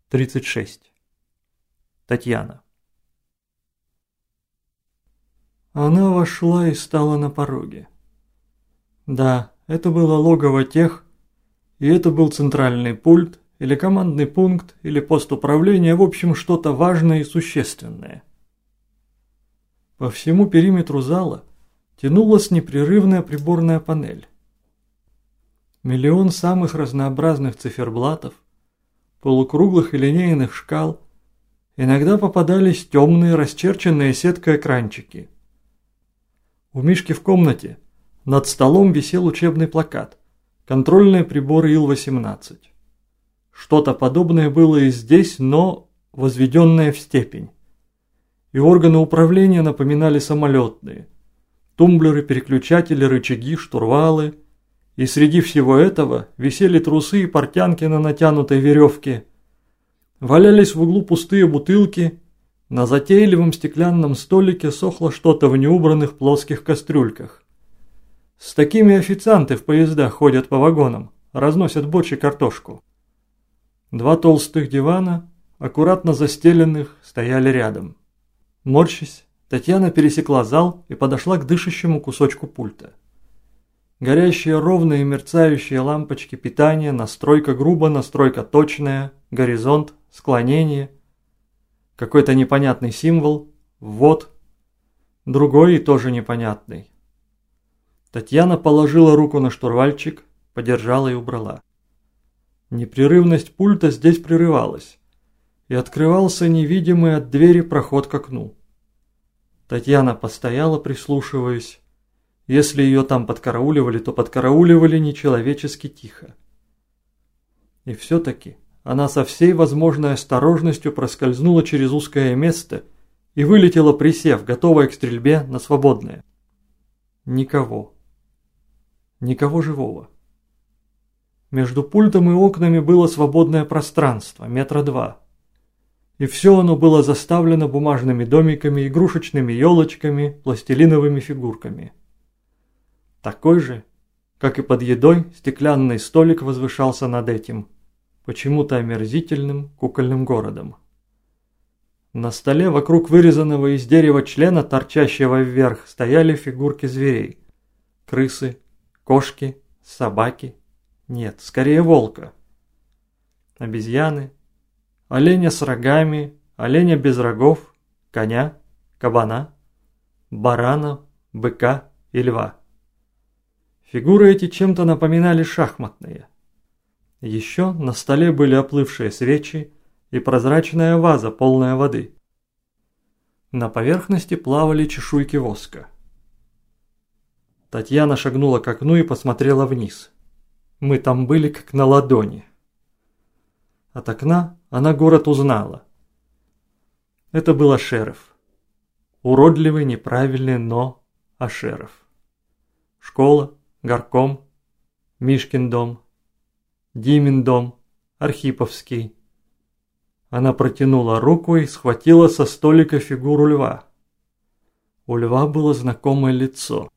36. Татьяна. Она вошла и стала на пороге. Да, это было логово тех, и это был центральный пульт, или командный пункт, или пост управления, в общем, что-то важное и существенное. По всему периметру зала тянулась непрерывная приборная панель. Миллион самых разнообразных циферблатов, полукруглых и линейных шкал, иногда попадались темные, расчерченные сеткой экранчики. У Мишки в комнате над столом висел учебный плакат «Контрольные приборы Ил-18». Что-то подобное было и здесь, но возведенное в степень. И органы управления напоминали самолетные. Тумблеры, переключатели, рычаги, штурвалы. И среди всего этого висели трусы и портянки на натянутой веревке. Валялись в углу пустые бутылки. На затейливом стеклянном столике сохло что-то в неубранных плоских кастрюльках. С такими официанты в поездах ходят по вагонам, разносят борщ и картошку. Два толстых дивана, аккуратно застеленных, стояли рядом. Морщась, Татьяна пересекла зал и подошла к дышащему кусочку пульта. Горящие ровные мерцающие лампочки питания, настройка грубо, настройка точная, горизонт, склонение. Какой-то непонятный символ, ввод, другой и тоже непонятный. Татьяна положила руку на штурвальчик, подержала и убрала. Непрерывность пульта здесь прерывалась, и открывался невидимый от двери проход к окну. Татьяна постояла, прислушиваясь. Если ее там подкарауливали, то подкарауливали нечеловечески тихо. И все-таки она со всей возможной осторожностью проскользнула через узкое место и вылетела, присев, готовая к стрельбе на свободное. Никого. Никого живого. Между пультом и окнами было свободное пространство, 2 метра. И все оно было заставлено бумажными домиками, игрушечными елочками, пластилиновыми фигурками. Такой же, как и под едой, стеклянный столик возвышался над этим, почему-то омерзительным кукольным городом. На столе вокруг вырезанного из дерева члена, торчащего вверх, стояли фигурки зверей. Крысы, кошки, собаки. Нет, скорее волка. Обезьяны, оленя с рогами, оленя без рогов, коня, кабана, барана, быка и льва. Фигуры эти чем-то напоминали шахматные. Еще на столе были оплывшие свечи и прозрачная ваза, полная воды. На поверхности плавали чешуйки воска. Татьяна шагнула к окну и посмотрела вниз. Мы там были как на ладони. От окна она город узнала. Это был Ашеров. Уродливый, неправильный, но Ашеров. Школа, горком, Мишкин дом, Димин дом, Архиповский. Она протянула руку и схватила со столика фигуру льва. У льва было знакомое лицо.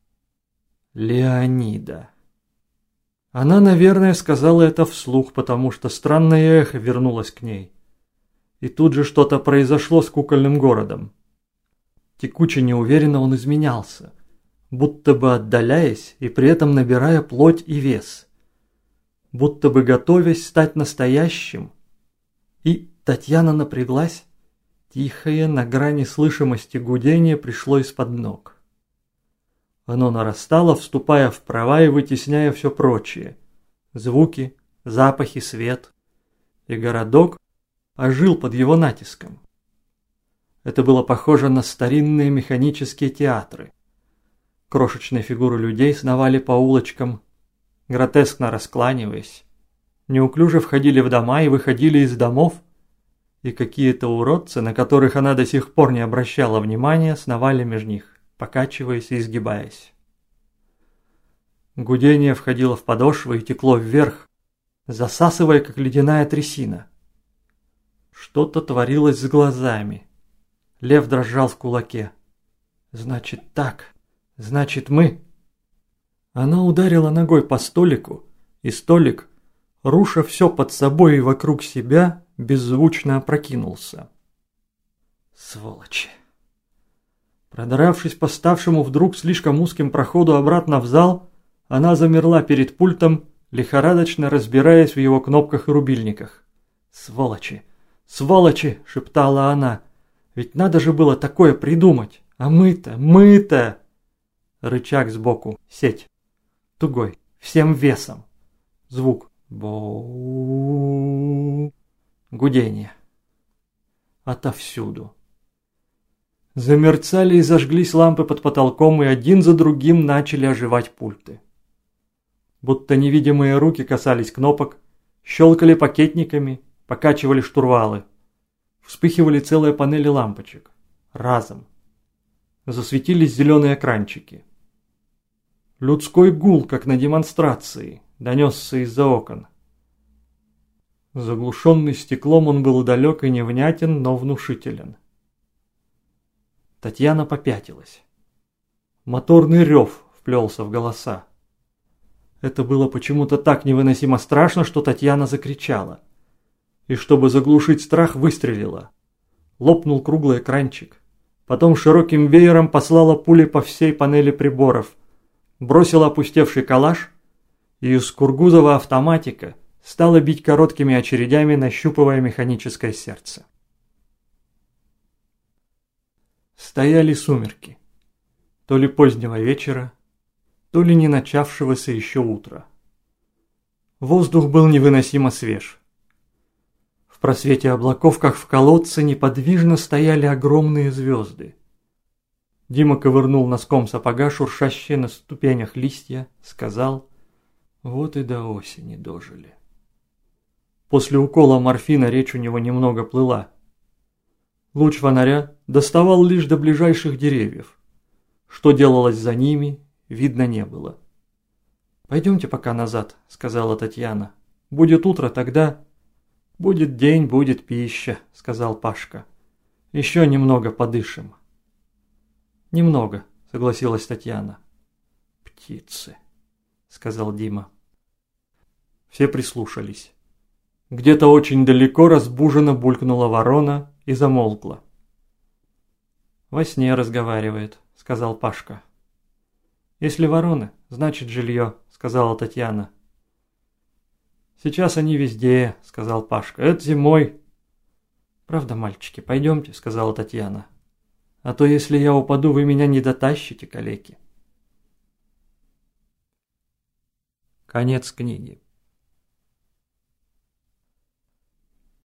Леонида. Она, наверное, сказала это вслух, потому что странное эхо вернулось к ней. И тут же что-то произошло с кукольным городом. Текуче неуверенно он изменялся, будто бы отдаляясь и при этом набирая плоть и вес. Будто бы готовясь стать настоящим. И Татьяна напряглась. Тихое, на грани слышимости гудение пришло из-под ног. Оно нарастало, вступая в права и вытесняя все прочее. Звуки, запахи, свет. И городок ожил под его натиском. Это было похоже на старинные механические театры. Крошечные фигуры людей сновали по улочкам, гротескно раскланиваясь. Неуклюже входили в дома и выходили из домов, и какие-то уродцы, на которых она до сих пор не обращала внимания, сновали между них, покачиваясь и изгибаясь. Гудение входило в подошвы и текло вверх, засасывая, как ледяная трясина. Что-то творилось с глазами. Лев дрожал в кулаке. «Значит так, значит мы...» Она ударила ногой по столику, и столик, руша все под собой и вокруг себя, беззвучно опрокинулся. Сволочи! Продравшись по ставшему вдруг слишком узким проходу обратно в зал, она замерла перед пультом, лихорадочно разбираясь в его кнопках и рубильниках. «Сволочи! Сволочи!» – шептала она. «Ведь надо же было такое придумать! А мы-то!» Рычаг сбоку. Сеть. Тугой. Всем весом. Звук. Боу. Гудение. Отовсюду. Замерцали и зажглись лампы под потолком, и один за другим начали оживать пульты. Будто невидимые руки касались кнопок, щелкали пакетниками, покачивали штурвалы. Вспыхивали целые панели лампочек. Разом. Засветились зеленые экранчики. Людской гул, как на демонстрации, донесся из-за окон. Заглушенный стеклом, он был далек и невнятен, но внушителен. Татьяна попятилась. Моторный рев вплелся в голоса. Это было почему-то так невыносимо страшно, что Татьяна закричала. И чтобы заглушить страх, выстрелила. Лопнул круглый экранчик. Потом широким веером послала пули по всей панели приборов. Бросила опустевший калаш, и из Кургузова автоматика стала бить короткими очередями, нащупывая механическое сердце. Стояли сумерки. То ли позднего вечера, то ли не начавшегося еще утра. Воздух был невыносимо свеж. В просвете облаков, как в колодце, неподвижно стояли огромные звезды. Дима ковырнул носком сапога шуршащие на ступенях листья, сказал: «Вот и до осени дожили». После укола морфина речь у него немного плыла. Луч фонаря доставал лишь до ближайших деревьев. Что делалось за ними, видно не было. «Пойдемте пока назад», — сказала Татьяна. «Будет утро, тогда...» «Будет день, будет пища», — сказал Пашка. «Еще немного подышим». «Немного», — согласилась Татьяна. «Птицы», — сказал Дима. Все прислушались. Где-то очень далеко разбуженно булькнула ворона и замолкла. «Во сне разговаривает», — сказал Пашка. «Если вороны, значит жилье», — сказала Татьяна. «Сейчас они везде», — сказал Пашка. «Это зимой». «Правда, мальчики, пойдемте», — сказала Татьяна. «А то, если я упаду, вы меня не дотащите, калеки». Конец книги.